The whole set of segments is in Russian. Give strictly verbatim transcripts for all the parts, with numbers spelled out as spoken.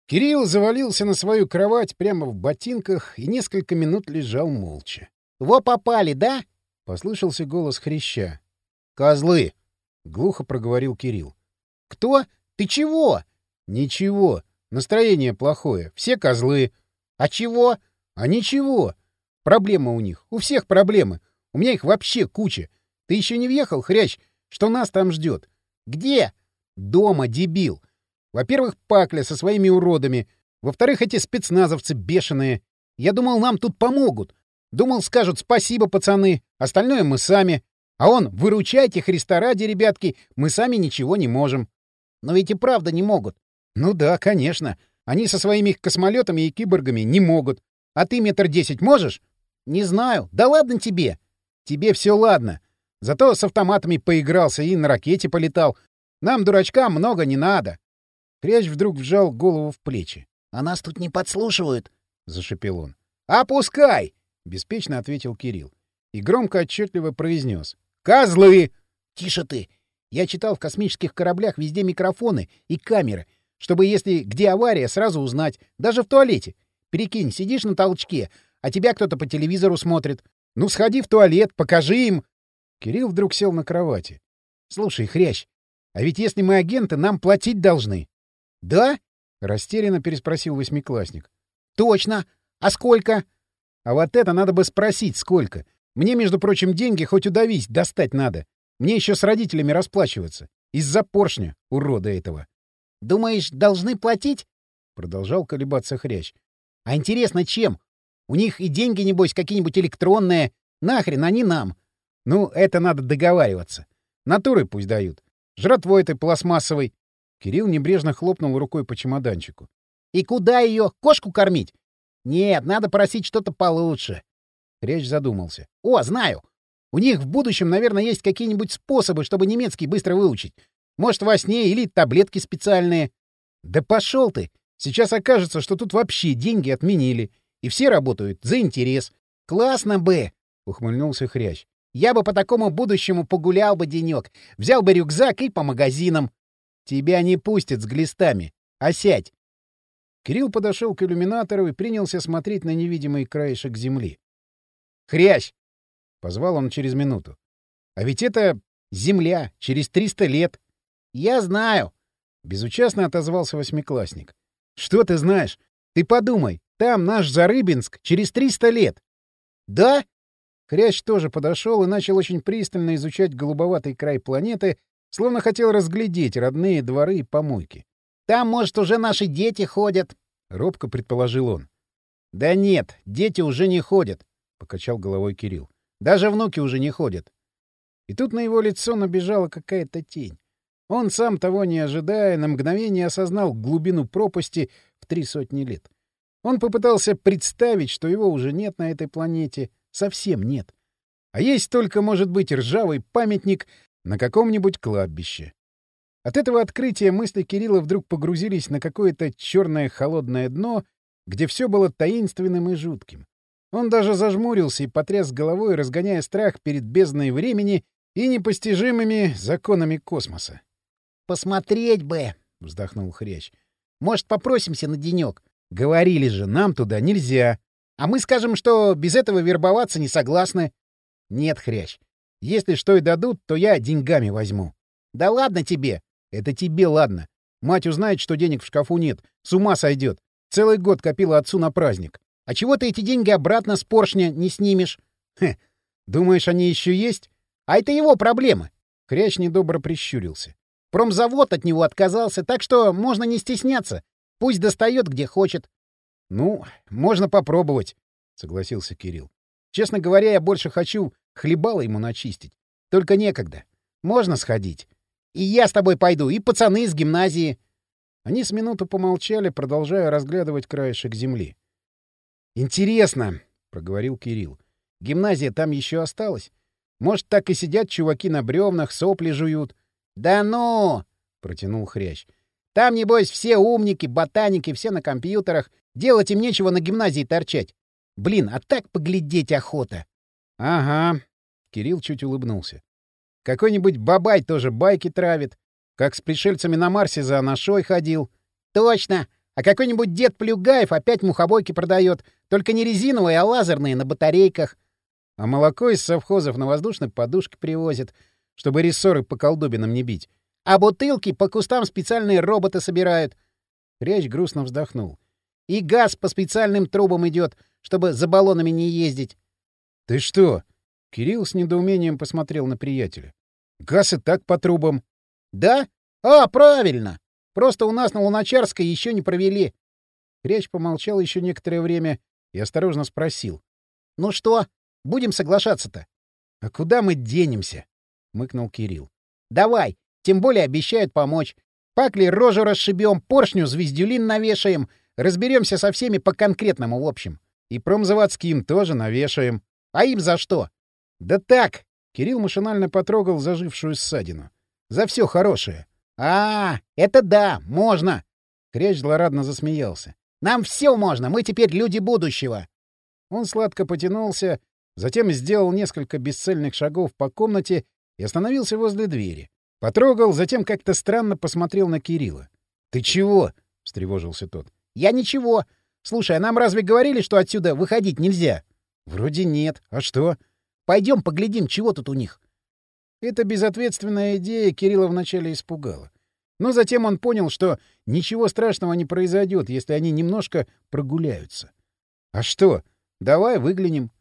Кирилл завалился на свою кровать прямо в ботинках и несколько минут лежал молча. — Во попали, да? — послышался голос Хряща. — Козлы! — глухо проговорил Кирилл. — Кто? Ты чего? — Ничего. Настроение плохое. Все козлы. — А чего? — А ничего. Проблема у них. У всех проблемы. У меня их вообще куча. Ты еще не въехал, Хрящ? Что нас там ждет? — Где? — Дома, дебил. Во-первых, Пакля со своими уродами. Во-вторых, эти спецназовцы бешеные. Я думал, нам тут помогут. Думал, скажут спасибо, пацаны. Остальное мы сами. А он, выручайте, Христа ради, ребятки, мы сами ничего не можем. Но ведь и правда не могут. Ну да, конечно. Они со своими космолетами и киборгами не могут. А ты метр десять можешь? Не знаю. Да ладно тебе. Тебе все ладно. Зато с автоматами поигрался и на ракете полетал. Нам, дурачкам, много не надо. Хрящ вдруг вжал голову в плечи. — А нас тут не подслушивают, — зашипел он. — Опускай! — беспечно ответил Кирилл. И громко отчетливо произнес. — Козлы! — Тише ты! Я читал, в космических кораблях везде микрофоны и камеры, чтобы, если где авария, сразу узнать. Даже в туалете. Прикинь, сидишь на толчке, а тебя кто-то по телевизору смотрит. Ну, сходи в туалет, покажи им. Кирилл вдруг сел на кровати. — Слушай, Хрящ, а ведь если мы агенты, нам платить должны. — Да? — растерянно переспросил восьмиклассник. — Точно. А сколько? — А вот это надо бы спросить, сколько. Мне, между прочим, деньги хоть удавись, достать надо. Мне еще с родителями расплачиваться. Из-за поршня, урода этого. — Думаешь, должны платить? — продолжал колебаться Хрящ. — А интересно, чем? У них и деньги, небось, какие-нибудь электронные. Нахрен они нам? — Ну, это надо договариваться. Натуры пусть дают. Жратвой этой пластмассовой. Кирилл небрежно хлопнул рукой по чемоданчику. — И куда ее? Кошку кормить? — Нет, надо просить что-то получше. Хрящ задумался. — О, знаю. У них в будущем, наверное, есть какие-нибудь способы, чтобы немецкий быстро выучить. Может, во сне или таблетки специальные. — Да пошел ты! Сейчас окажется, что тут вообще деньги отменили. И все работают за интерес. — Классно бы! — ухмыльнулся Хрящ. — Я бы по такому будущему погулял бы денек. Взял бы рюкзак и по магазинам. — Тебя не пустят с глистами. А сядь! Кирилл подошел к иллюминатору и принялся смотреть на невидимый краешек земли. «Хрящ!» — позвал он через минуту. «А ведь это Земля через триста лет». «Я знаю!» — безучастно отозвался восьмиклассник. «Что ты знаешь? Ты подумай, там наш Зарыбинск через триста лет». «Да?» Хрящ тоже подошел и начал очень пристально изучать голубоватый край планеты, словно хотел разглядеть родные дворы и помойки. «Там, может, уже наши дети ходят», — робко предположил он. — Да нет, дети уже не ходят, — покачал головой Кирилл. — Даже внуки уже не ходят. И тут на его лицо набежала какая-то тень. Он, сам того не ожидая, на мгновение осознал глубину пропасти в три сотни лет. Он попытался представить, что его уже нет на этой планете, совсем нет. А есть только, может быть, ржавый памятник на каком-нибудь кладбище. От этого открытия мысли Кирилла вдруг погрузились на какое-то черное холодное дно, где все было таинственным и жутким. Он даже зажмурился и потряс головой, разгоняя страх перед бездной времени и непостижимыми законами космоса. — Посмотреть бы! — вздохнул Хрящ. — Может, попросимся на денек? — Говорили же, нам туда нельзя. — А мы скажем, что без этого вербоваться не согласны. — Нет, Хрящ. Если что и дадут, то я деньгами возьму. — Да ладно тебе! — Это тебе ладно. Мать узнает, что денег в шкафу нет. С ума сойдет. Целый год копила отцу на праздник. — А чего ты эти деньги обратно с поршня не снимешь? — Хе, думаешь, они еще есть? — А это его проблемы. Хрящ недобро прищурился. — Промзавод от него отказался, так что можно не стесняться. Пусть достает, где хочет. — Ну, можно попробовать, — согласился Кирилл. — Честно говоря, я больше хочу хлебало ему начистить. Только некогда. Можно сходить. — И я с тобой пойду, и пацаны из гимназии. Они с минуту помолчали, продолжая разглядывать краешек земли. — Интересно, — проговорил Кирилл. — Гимназия там еще осталась? Может, так и сидят чуваки на бревнах, сопли жуют? — Да ну! — протянул Хрящ. — Там, небось, все умники, ботаники, все на компьютерах. Делать им нечего на гимназии торчать. Блин, а так поглядеть охота. — Ага. Кирилл чуть улыбнулся. — Какой-нибудь бабай тоже байки травит. Как с пришельцами на Марсе за анашой ходил. — Точно! А какой-нибудь дед Плюгаев опять мухобойки продает. Только не резиновые, а лазерные, на батарейках. А молоко из совхозов на воздушной подушке привозят, чтобы рессоры по колдобинам не бить. А бутылки по кустам специальные роботы собирают. Хрящ грустно вздохнул. И газ по специальным трубам идет, чтобы за баллонами не ездить. — Ты что? — Кирилл с недоумением посмотрел на приятеля. — Газ и так по трубам. — Да? А, правильно. Просто у нас на Луначарской еще не провели. Хрящ помолчал еще некоторое время и осторожно спросил. — Ну что, будем соглашаться-то? — А куда мы денемся? — мыкнул Кирилл. — Давай, тем более обещают помочь. Пакли рожу расшибем, поршню звездюлин навешаем, разберемся со всеми по-конкретному в общем. И промзаводским тоже навешаем. А им за что? — Да так! — Кирилл машинально потрогал зажившую ссадину. — За все хорошее. — А, это да, можно! Хрящ злорадно засмеялся. — Нам все можно, мы теперь люди будущего. Он сладко потянулся, затем сделал несколько бесцельных шагов по комнате и остановился возле двери. Потрогал, затем как-то странно посмотрел на Кирилла. — Ты чего? — встревожился тот. — Я ничего. Слушай, а нам разве говорили, что отсюда выходить нельзя? — Вроде нет. А что? — Пойдем поглядим, чего тут у них. Эта безответственная идея Кирилла вначале испугала. Но затем он понял, что ничего страшного не произойдет, если они немножко прогуляются. — А что? Давай выглянем.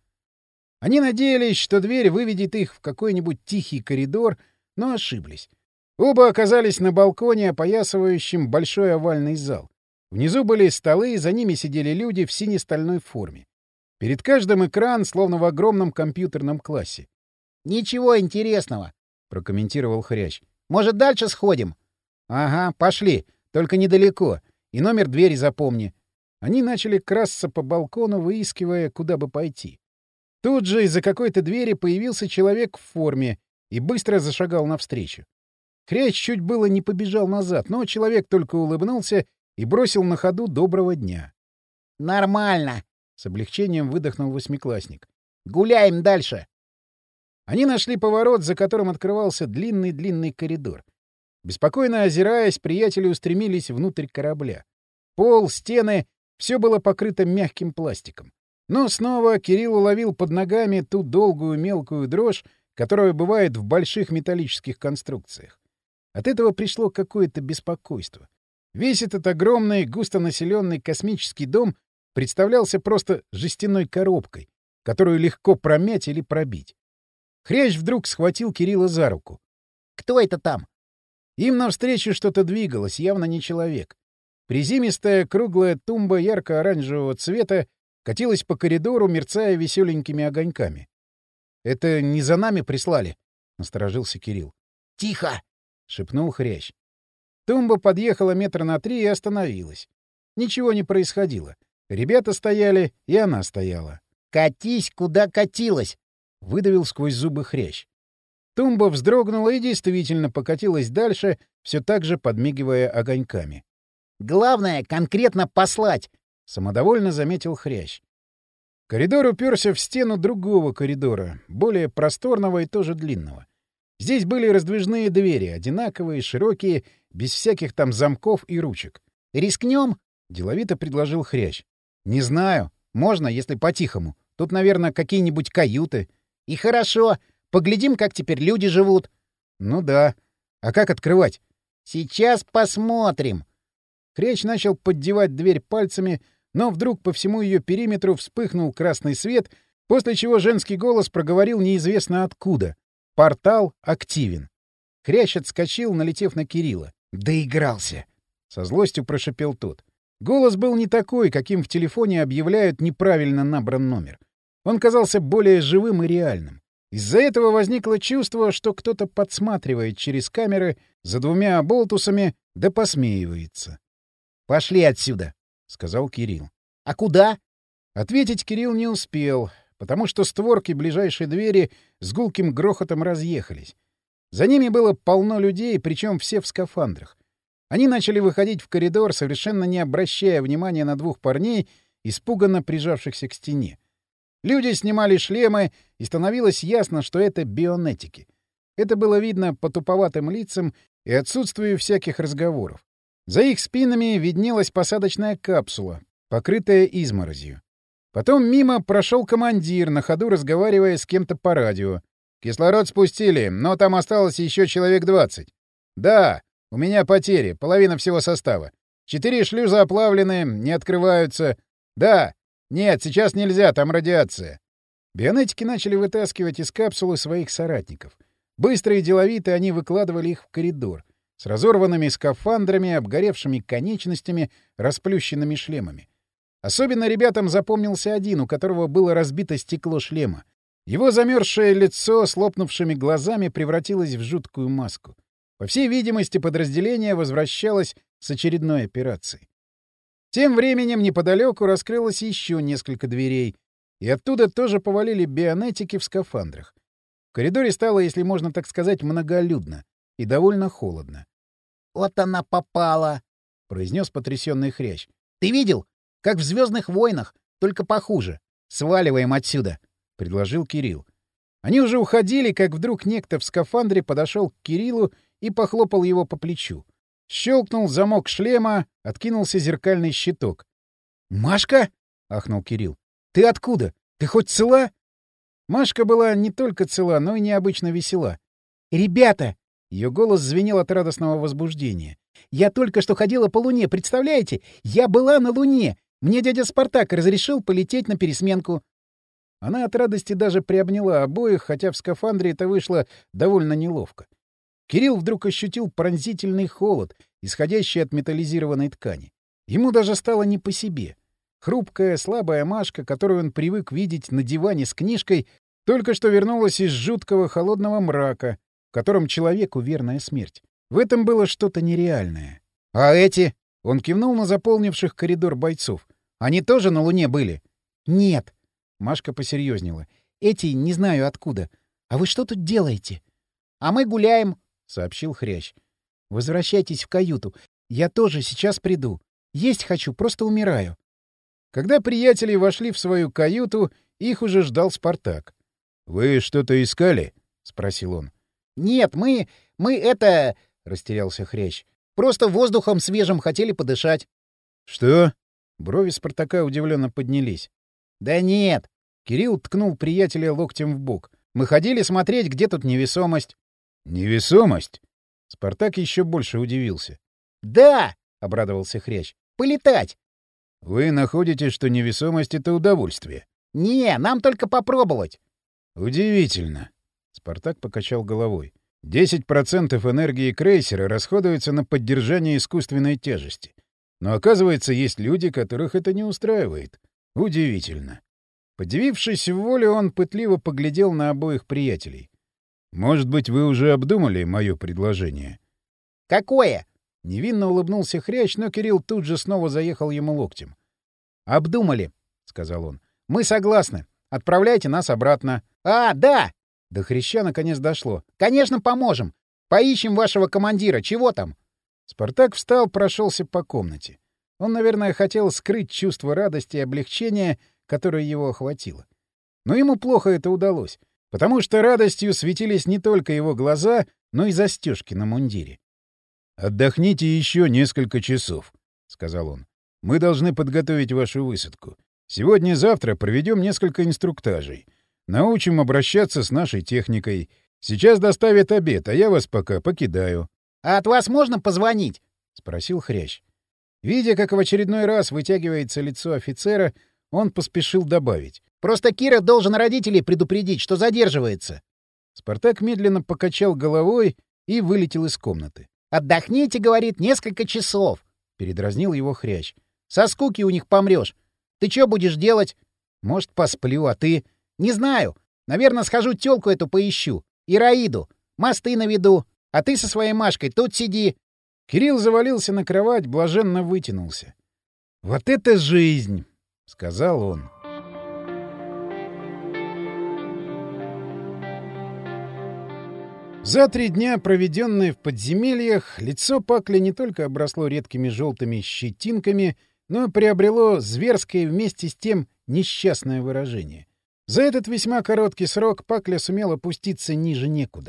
Они надеялись, что дверь выведет их в какой-нибудь тихий коридор, но ошиблись. Оба оказались на балконе, опоясывающем большой овальный зал. Внизу были столы, за ними сидели люди в сине-стальной форме. Перед каждым экран, словно в огромном компьютерном классе. — Ничего интересного, — прокомментировал Хрящ. — Может, дальше сходим? — Ага, пошли, только недалеко. И номер двери запомни. Они начали красться по балкону, выискивая, куда бы пойти. Тут же из-за какой-то двери появился человек в форме и быстро зашагал навстречу. Хрящ чуть было не побежал назад, но человек только улыбнулся и бросил на ходу «доброго дня». «Нормально!» — с облегчением выдохнул восьмиклассник. «Гуляем дальше!» Они нашли поворот, за которым открывался длинный-длинный коридор. Беспокойно озираясь, приятели устремились внутрь корабля. Пол, стены — все было покрыто мягким пластиком. Но снова Кирилл уловил под ногами ту долгую мелкую дрожь, которая бывает в больших металлических конструкциях. От этого пришло какое-то беспокойство. Весь этот огромный, густонаселенный космический дом представлялся просто жестяной коробкой, которую легко промять или пробить. Хрящ вдруг схватил Кирилла за руку. «Кто это там?» Им навстречу что-то двигалось, явно не человек. Приземистая круглая тумба ярко-оранжевого цвета катилась по коридору, мерцая веселенькими огоньками. — Это не за нами прислали? — насторожился Кирилл. — Тихо! — шепнул Хрящ. Тумба подъехала метра на три и остановилась. Ничего не происходило. Ребята стояли, и она стояла. — Катись, куда катилась! — выдавил сквозь зубы Хрящ. Тумба вздрогнула и действительно покатилась дальше, все так же подмигивая огоньками. — Главное — конкретно послать! — самодовольно заметил Хрящ. Коридор уперся в стену другого коридора, более просторного и тоже длинного. Здесь были раздвижные двери, одинаковые, широкие, без всяких там замков и ручек. — Рискнем? — деловито предложил Хрящ. — Не знаю. Можно, если по-тихому. Тут, наверное, какие-нибудь каюты. — И хорошо. Поглядим, как теперь люди живут. — Ну да. А как открывать? — Сейчас посмотрим. Хрящ начал поддевать дверь пальцами, но вдруг по всему ее периметру вспыхнул красный свет, после чего женский голос проговорил неизвестно откуда. Портал активен. Хрящ отскочил, налетев на Кирилла. «Доигрался!» — со злостью прошипел тот. Голос был не такой, каким в телефоне объявляют неправильно набран номер. Он казался более живым и реальным. Из-за этого возникло чувство, что кто-то подсматривает через камеры за двумя оболтусами да посмеивается. «Пошли отсюда!» — сказал Кирилл. «А куда?» Ответить Кирилл не успел, потому что створки ближайшей двери с гулким грохотом разъехались. За ними было полно людей, причем все в скафандрах. Они начали выходить в коридор, совершенно не обращая внимания на двух парней, испуганно прижавшихся к стене. Люди снимали шлемы, и становилось ясно, что это бионетики. Это было видно по туповатым лицам и отсутствию всяких разговоров. За их спинами виднелась посадочная капсула, покрытая изморозью. Потом мимо прошел командир, на ходу разговаривая с кем-то по радио. «Кислород спустили, но там осталось еще человек двадцать. Да, у меня потери, половина всего состава. Четыре шлюза оплавлены, не открываются. Да, нет, сейчас нельзя, там радиация». Бионетики начали вытаскивать из капсулы своих соратников. Быстро и деловито они выкладывали их в коридор с разорванными скафандрами, обгоревшими конечностями, расплющенными шлемами. Особенно ребятам запомнился один, у которого было разбито стекло шлема. Его замерзшее лицо с лопнувшими глазами превратилось в жуткую маску. По всей видимости, подразделение возвращалось с очередной операцией. Тем временем неподалеку раскрылось еще несколько дверей, и оттуда тоже повалили бионетики в скафандрах. В коридоре стало, если можно так сказать, многолюдно и довольно холодно. — Вот она попала! — произнес потрясенный Хрящ. — Ты видел? Как в «Звездных войнах», только похуже. Сваливаем отсюда, — предложил Кирилл. Они уже уходили, как вдруг некто в скафандре подошел к Кириллу и похлопал его по плечу. Щелкнул замок шлема, откинулся зеркальный щиток. «Машка?» — ахнул Кирилл. «Ты откуда? Ты хоть цела?» Машка была не только цела, но и необычно весела. «Ребята!» — ее голос звенел от радостного возбуждения. «Я только что ходила по Луне, представляете? Я была на Луне! Мне дядя Спартак разрешил полететь на пересменку». Она от радости даже приобняла обоих, хотя в скафандре это вышло довольно неловко. Кирилл вдруг ощутил пронзительный холод, исходящий от металлизированной ткани. Ему даже стало не по себе. Хрупкая, слабая Машка, которую он привык видеть на диване с книжкой, только что вернулась из жуткого холодного мрака, в котором человеку верная смерть. В этом было что-то нереальное. «А эти?» — он кивнул на заполнивших коридор бойцов. «Они тоже на Луне были?» «Нет». Машка посерьезнела. «Эти не знаю откуда. А вы что тут делаете?» «А мы гуляем», — сообщил Хрящ. «Возвращайтесь в каюту. Я тоже сейчас приду. Есть хочу, просто умираю». Когда приятели вошли в свою каюту, их уже ждал Спартак. «Вы что-то искали?» — спросил он. «Нет, мы... мы это...» — растерялся Хрящ. «Просто воздухом свежим хотели подышать». «Что?» — брови Спартака удивленно поднялись. «Да нет!» — Кирилл ткнул приятеля локтем в бок. «Мы ходили смотреть, где тут невесомость». «Невесомость?» Спартак еще больше удивился. «Да!» — обрадовался Хрящ. «Полетать!» «Вы находите, что невесомость — это удовольствие?» «Не, нам только попробовать». «Удивительно». Спартак покачал головой. «Десять процентов энергии крейсера расходуется на поддержание искусственной тяжести. Но, оказывается, есть люди, которых это не устраивает. Удивительно». Подивившись в волю, он пытливо поглядел на обоих приятелей. «Может быть, вы уже обдумали мое предложение?» «Какое?» — невинно улыбнулся Хрящ, но Кирилл тут же снова заехал ему локтем. «Обдумали», — сказал он. «Мы согласны. Отправляйте нас обратно». «А, да!» До Хряща наконец дошло. «Конечно, поможем. Поищем вашего командира. Чего там?» Спартак встал, прошелся по комнате. Он, наверное, хотел скрыть чувство радости и облегчения, которое его охватило. Но ему плохо это удалось, потому что радостью светились не только его глаза, но и застежки на мундире. «Отдохните еще несколько часов», — сказал он. «Мы должны подготовить вашу высадку. Сегодня-завтра проведем несколько инструктажей. Научим обращаться с нашей техникой. Сейчас доставят обед, а я вас пока покидаю». «А от вас можно позвонить?» — спросил Хрящ. Видя, как в очередной раз вытягивается лицо офицера, он поспешил добавить. «Просто Кира должен родителей предупредить, что задерживается». Спартак медленно покачал головой и вылетел из комнаты. «Отдохните, — говорит, — несколько часов», — передразнил его Хрящ. «Со скуки у них помрешь. Ты что будешь делать?» «Может, посплю, а ты?» «Не знаю. Наверное, схожу тёлку эту поищу. Ираиду. Мосты наведу. А ты со своей Машкой тут сиди». Кирилл завалился на кровать, блаженно вытянулся. «Вот это жизнь!» — сказал он. За три дня, проведенные в подземельях, лицо Пакли не только обросло редкими желтыми щетинками, но и приобрело зверское вместе с тем несчастное выражение. За этот весьма короткий срок Пакля сумел опуститься ниже некуда.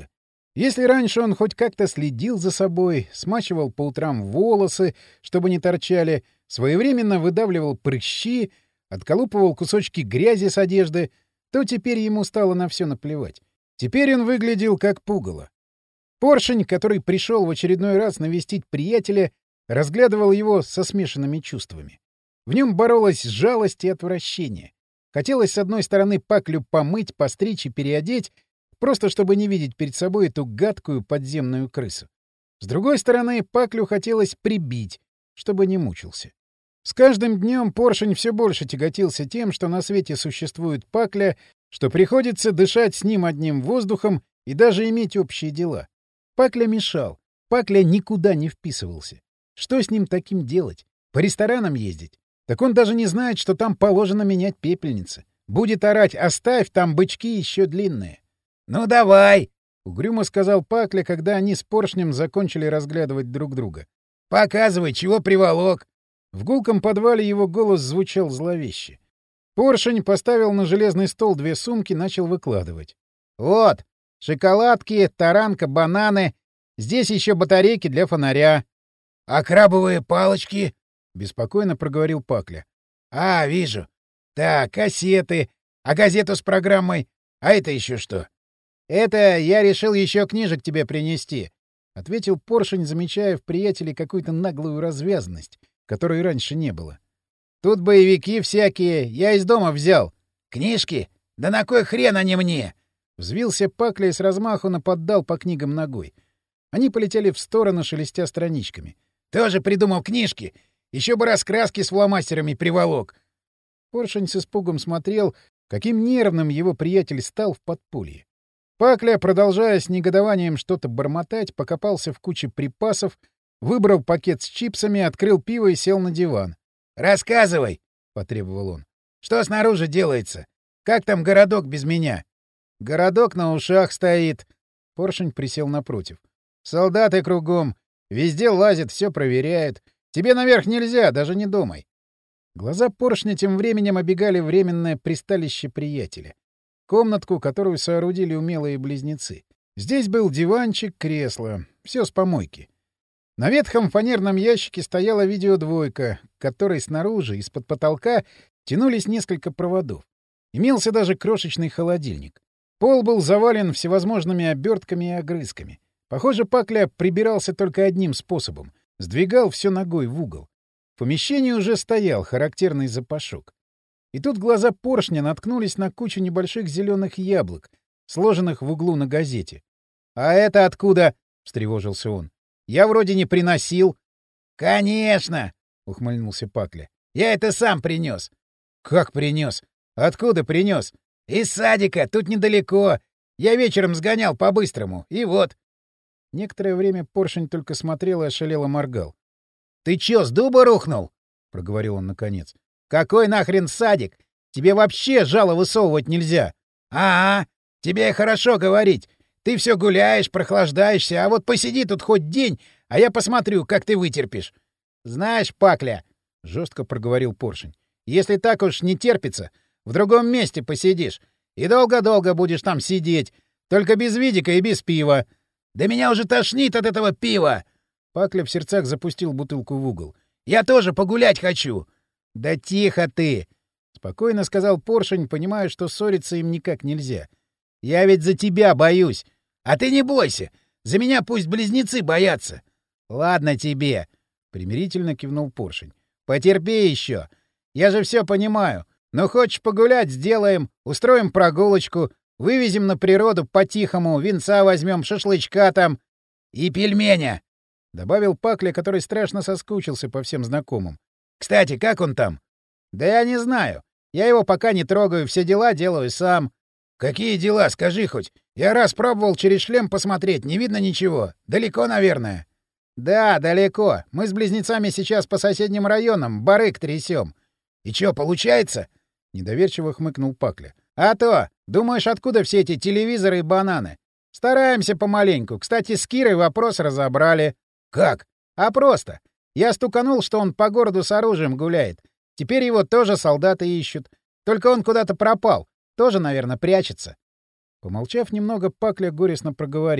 Если раньше он хоть как-то следил за собой, смачивал по утрам волосы, чтобы не торчали, своевременно выдавливал прыщи, отколупывал кусочки грязи с одежды, то теперь ему стало на все наплевать. Теперь он выглядел как пугало. Поршень, который пришел в очередной раз навестить приятеля, разглядывал его со смешанными чувствами. В нем боролась жалость и отвращение. Хотелось, с одной стороны, Паклю помыть, постричь и переодеть, просто чтобы не видеть перед собой эту гадкую подземную крысу. С другой стороны, Паклю хотелось прибить, чтобы не мучился. С каждым днем Поршень все больше тяготился тем, что на свете существует Пакля, что приходится дышать с ним одним воздухом и даже иметь общие дела. Пакля мешал, Пакля никуда не вписывался. Что с ним таким делать? По ресторанам ездить? Так он даже не знает, что там положено менять пепельницы. Будет орать: «Оставь, там бычки еще длинные». «Ну давай!» — угрюмо сказал Пакля, когда они с Поршнем закончили разглядывать друг друга. «Показывай, чего приволок!» В гулком подвале его голос звучал зловеще. Поршень поставил на железный стол две сумки, начал выкладывать. «Вот, шоколадки, таранка, бананы. Здесь еще батарейки для фонаря». «А крабовые палочки?» — беспокойно проговорил Пакля. «А, вижу. Так, кассеты. А газету с программой? А это еще что?» «Это я решил еще книжек тебе принести», — ответил Поршень, замечая в приятеле какую-то наглую развязанность, которой раньше не было. «Тут боевики всякие, я из дома взял». «Книжки? Да на кой хрен они мне?» Взвился Пакля и с размаху наподдал по книгам ногой. Они полетели в сторону, шелестя страничками. «Тоже придумал книжки? Еще бы раскраски с фломастерами приволок». Поршень с испугом смотрел, каким нервным его приятель стал в подполье. Пакля, продолжая с негодованием что-то бормотать, покопался в куче припасов, выбрал пакет с чипсами, открыл пиво и сел на диван. «Рассказывай!» — потребовал он. «Что снаружи делается? Как там городок без меня?» «Городок на ушах стоит». Поршень присел напротив. «Солдаты кругом. Везде лазят, все проверяют. Тебе наверх нельзя, даже не думай». Глаза Поршня тем временем обегали временное присталище приятеля. Комнатку, которую соорудили умелые близнецы. Здесь был диванчик, кресло. Все с помойки. На ветхом фанерном ящике стояла видеодвойка, к которой снаружи, из-под потолка, тянулись несколько проводов. Имелся даже крошечный холодильник. Пол был завален всевозможными обертками и огрызками. Похоже, Пакля прибирался только одним способом — сдвигал все ногой в угол. В помещении уже стоял характерный запашок. И тут глаза Поршня наткнулись на кучу небольших зеленых яблок, сложенных в углу на газете. «А это откуда?» — встревожился он. «Я вроде не приносил». «Конечно!» — ухмыльнулся Пакля. «Я это сам принес». «Как принес? Откуда принес?» «Из садика, тут недалеко. Я вечером сгонял по-быстрому, и вот». Некоторое время Поршень только смотрел и ошалело моргал. «Ты чё, с дуба рухнул?» — проговорил он наконец. «Какой нахрен садик? Тебе вообще жало высовывать нельзя!» «А-а! Тебе хорошо говорить. Ты все гуляешь, прохлаждаешься, а вот посиди тут хоть день, а я посмотрю, как ты вытерпишь». «Знаешь, Пакля, — жестко проговорил Поршень, — если так уж не терпится, в другом месте посидишь. И долго-долго будешь там сидеть, только без видика и без пива». «Да меня уже тошнит от этого пива!» Пакля в сердцах запустил бутылку в угол. «Я тоже погулять хочу!» «Да тихо ты!» — спокойно сказал Поршень, понимая, что ссориться им никак нельзя. «Я ведь за тебя боюсь!» «А ты не бойся! За меня пусть близнецы боятся!» «Ладно тебе!» — примирительно кивнул Поршень. «Потерпи еще! Я же все понимаю! Ну, хочешь погулять — сделаем, устроим прогулочку, вывезем на природу по-тихому, винца возьмем, шашлычка там и пельменя!» — добавил Пакля, который страшно соскучился по всем знакомым. «Кстати, как он там?» «Да я не знаю. Я его пока не трогаю, все дела делаю сам». «Какие дела, скажи хоть? Я раз пробовал через шлем посмотреть, не видно ничего. Далеко, наверное». «Да, далеко. Мы с близнецами сейчас по соседним районам барык трясем». «И чё, получается?» — недоверчиво хмыкнул Пакля. «А то! Думаешь, откуда все эти телевизоры и бананы? Стараемся помаленьку. Кстати, с Кирой вопрос разобрали». «Как?» «А просто. Я стуканул, что он по городу с оружием гуляет. Теперь его тоже солдаты ищут. Только он куда-то пропал. Тоже, наверное, прячется». Помолчав немного, Пакля горестно проговорил.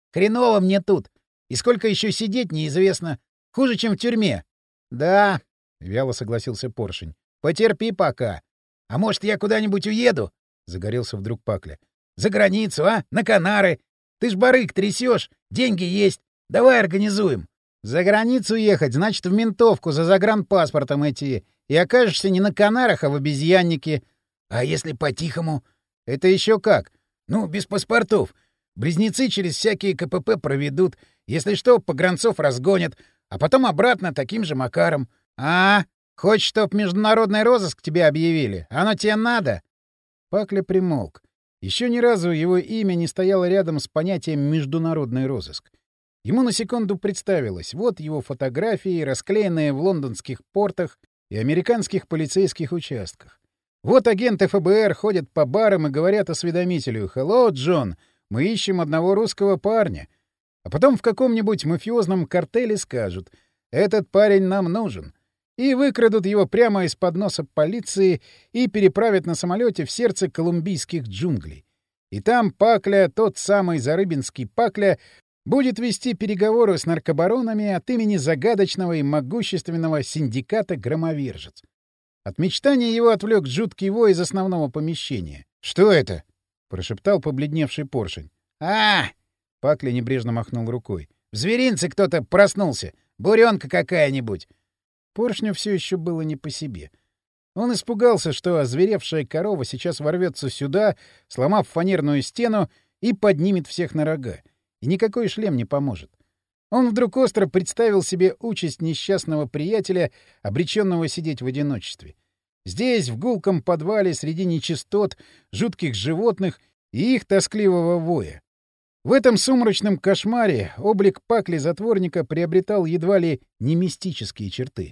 Хреново мне тут. И сколько еще сидеть, неизвестно. Хуже, чем в тюрьме. — Да, — вяло согласился Поршень. — Потерпи пока. — А может, я куда-нибудь уеду? — загорелся вдруг Пакля. — За границу, а? На Канары. Ты ж барык трясешь, деньги есть. Давай организуем. — За границу ехать, значит, в ментовку за загранпаспортом идти. И окажешься не на Канарах, а в обезьяннике. — А если по-тихому? — Это еще как? — Ну, без паспортов. Близнецы через всякие ка пэ пэ проведут. Если что, погранцов разгонят. А потом обратно таким же макаром. — А, хочешь, чтоб международный розыск тебе объявили? Оно тебе надо? Пакля примолк. Еще ни разу его имя не стояло рядом с понятием «международный розыск». Ему на секунду представилось, вот его фотографии, расклеенные в лондонских портах и американских полицейских участках. Вот агенты эф бэ эр ходят по барам и говорят осведомителю: «Hello, Джон, мы ищем одного русского парня». А потом в каком-нибудь мафиозном картеле скажут: «Этот парень нам нужен». И выкрадут его прямо из-под носа полиции и переправят на самолете в сердце колумбийских джунглей. И там Пакля, тот самый зарыбинский Пакля, будет вести переговоры с наркобаронами от имени загадочного и могущественного синдиката «Громовержец». От мечтания его отвлек жуткий вой из основного помещения. «Что это?» — прошептал побледневший Поршень. «А!» — Пакля небрежно махнул рукой. «В зверинце кто-то проснулся. Буренка какая-нибудь». Поршню все еще было не по себе. Он испугался, что озверевшая корова сейчас ворвется сюда, сломав фанерную стену, и поднимет всех на рога. И никакой шлем не поможет. Он вдруг остро представил себе участь несчастного приятеля, обреченного сидеть в одиночестве. Здесь, в гулком подвале, среди нечистот, жутких животных и их тоскливого воя. В этом сумрачном кошмаре облик Пакли-затворника приобретал едва ли не мистические черты.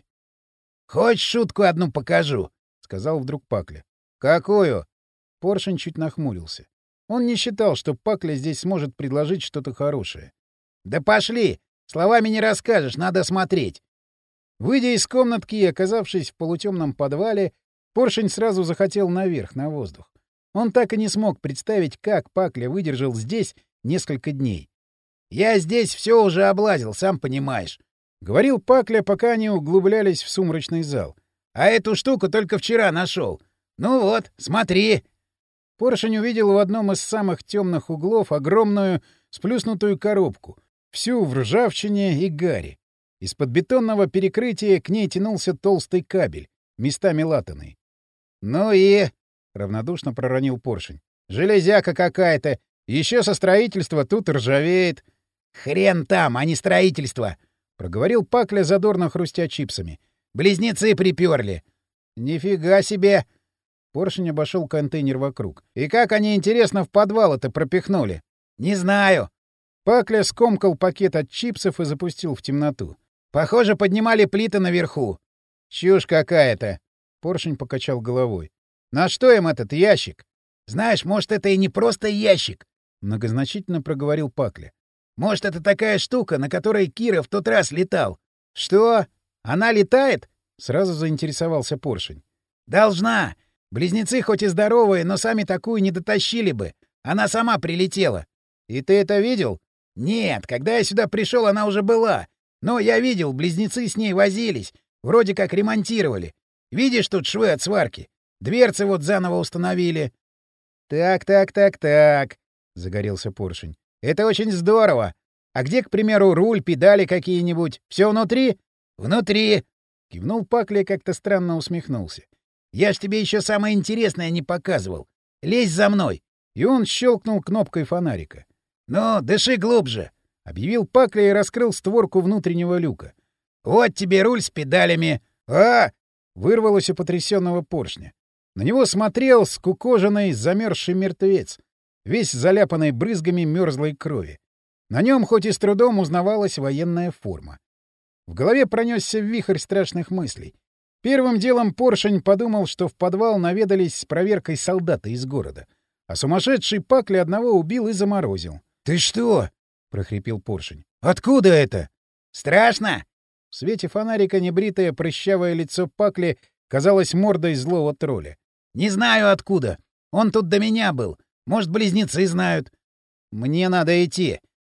— Хочешь, шутку одну покажу? — сказал вдруг Пакля. — Какую? Поршень чуть нахмурился. Он не считал, что Пакля здесь сможет предложить что-то хорошее. — Да пошли! Словами не расскажешь, надо смотреть. Выйдя из комнатки и оказавшись в полутемном подвале, Поршень сразу захотел наверх, на воздух. Он так и не смог представить, как Пакля выдержал здесь несколько дней. — Я здесь все уже облазил, сам понимаешь, — говорил Пакля, пока они углублялись в сумрачный зал. — А эту штуку только вчера нашел. Ну вот, смотри. Поршень увидел в одном из самых темных углов огромную сплюснутую коробку, всю в ржавчине и гари. Из-под бетонного перекрытия к ней тянулся толстый кабель, местами латанный. — Ну и... — равнодушно проронил Поршень. — Железяка какая-то. Еще со строительства тут ржавеет. — Хрен там, а не строительство! — проговорил Пакля, задорно хрустя чипсами. — Близнецы приперли. — Нифига себе! Поршень обошел контейнер вокруг. — И как они, интересно, в подвал-то пропихнули? — Не знаю. Пакля скомкал пакет от чипсов и запустил в темноту. — Похоже, поднимали плиты наверху. — Чушь какая-то! Поршень покачал головой. — На что им этот ящик? — Знаешь, может, это и не просто ящик, — многозначительно проговорил Пакля. — Может, это такая штука, на которой Кира в тот раз летал. — Что? Она летает? — сразу заинтересовался Поршень. — Должна. Близнецы хоть и здоровые, но сами такую не дотащили бы. Она сама прилетела. — И ты это видел? — Нет, когда я сюда пришел, она уже была. Но я видел, близнецы с ней возились. Вроде как ремонтировали. Видишь, тут швы от сварки. Дверцы вот заново установили. — Так, так, так, так, — загорелся Поршень. — Это очень здорово. А где, к примеру, руль, педали какие-нибудь? Все внутри? — Внутри. Кивнул Пакля и как-то странно усмехнулся. — Я ж тебе еще самое интересное не показывал. Лезь за мной. И он щелкнул кнопкой фонарика. — Ну, дыши глубже, — объявил Пакля и раскрыл створку внутреннего люка. — Вот тебе руль с педалями. — А! — вырвалось у потрясенного Поршня. На него смотрел скукоженный, замерзший мертвец, весь заляпанный брызгами мерзлой крови. На нем хоть и с трудом узнавалась военная форма. В голове пронесся вихрь страшных мыслей. Первым делом Поршень подумал, что в подвал наведались с проверкой солдаты из города. А сумасшедший Пакля одного убил и заморозил. — Ты что? — прохрипел Поршень. — Откуда это? — Страшно? В свете фонарика небритое прыщавое лицо Пакли казалось мордой злого тролля. — Не знаю откуда. Он тут до меня был. Может, близнецы знают. — Мне надо идти.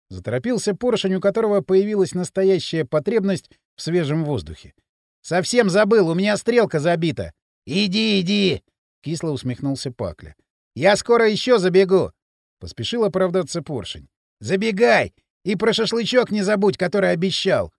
Заторопился Поршень, у которого появилась настоящая потребность в свежем воздухе. «Совсем забыл, у меня стрелка забита!» «Иди, иди!» — кисло усмехнулся Пакля. «Я скоро еще забегу!» — поспешил оправдаться Поршень. «Забегай! И про шашлычок не забудь, который обещал!»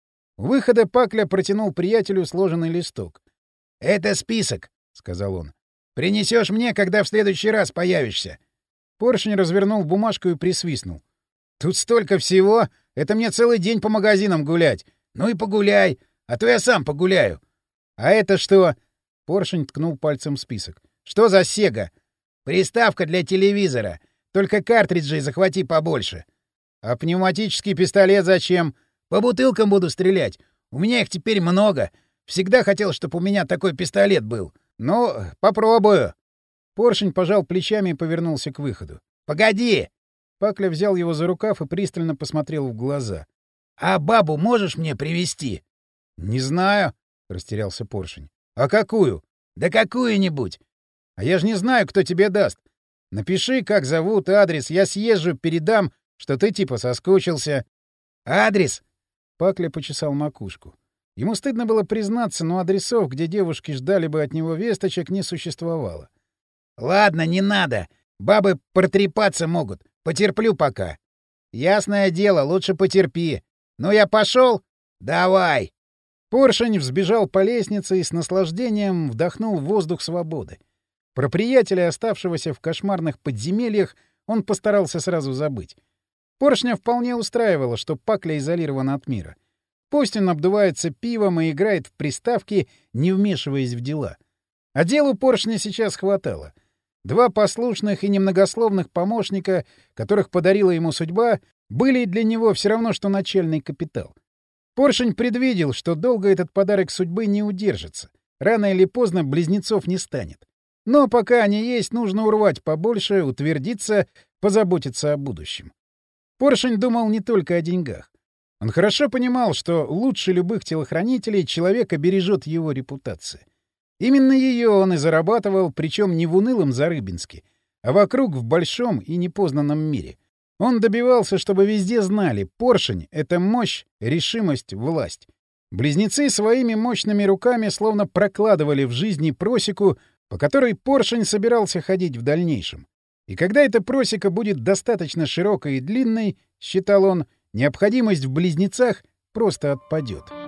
У выхода Пакля протянул приятелю сложенный листок. «Это список», — сказал он. «Принесешь мне, когда в следующий раз появишься». Поршень развернул бумажку и присвистнул. «Тут столько всего! Это мне целый день по магазинам гулять! Ну и погуляй, а то я сам погуляю!» «А это что?» — Поршень ткнул пальцем в список. «Что за Сега?» «Приставка для телевизора. Только картриджей захвати побольше». «А пневматический пистолет зачем?» «По бутылкам буду стрелять. У меня их теперь много. Всегда хотел, чтобы у меня такой пистолет был. Ну, попробую». Поршень пожал плечами и повернулся к выходу. «Погоди!» Пакля взял его за рукав и пристально посмотрел в глаза. «А бабу можешь мне привезти?» «Не знаю», — растерялся Поршень. «А какую?» «Да какую-нибудь». «А я же не знаю, кто тебе даст. Напиши, как зовут, адрес, я съезжу, передам, что ты типа соскучился». «Адрес?» Пакля почесал макушку. Ему стыдно было признаться, но адресов, где девушки ждали бы от него весточек, не существовало. «Ладно, не надо. Бабы протрепаться могут. Потерплю пока». «Ясное дело, лучше потерпи. Ну, я пошел? Давай!» Поршень взбежал по лестнице и с наслаждением вдохнул воздух свободы. Про приятеля, оставшегося в кошмарных подземельях, он постарался сразу забыть. Поршня вполне устраивало, что Пакля изолирован от мира. Пусть он обдувается пивом и играет в приставки, не вмешиваясь в дела. А делу Поршня сейчас хватало. Два послушных и немногословных помощника, которых подарила ему судьба, были для него все равно, что начальный капитал. Поршень предвидел, что долго этот подарок судьбы не удержится. Рано или поздно близнецов не станет. Но пока они есть, нужно урвать побольше, утвердиться, позаботиться о будущем. Поршень думал не только о деньгах. Он хорошо понимал, что лучше любых телохранителей человека бережет его репутация. Именно ее он и зарабатывал, причем не в унылом Зарыбинске, а вокруг в большом и непознанном мире. Он добивался, чтобы везде знали — Поршень — это мощь, решимость, власть. Близнецы своими мощными руками словно прокладывали в жизни просеку, по которой Поршень собирался ходить в дальнейшем. И когда эта просека будет достаточно широкой и длинной, считал он, необходимость в близнецах просто отпадет.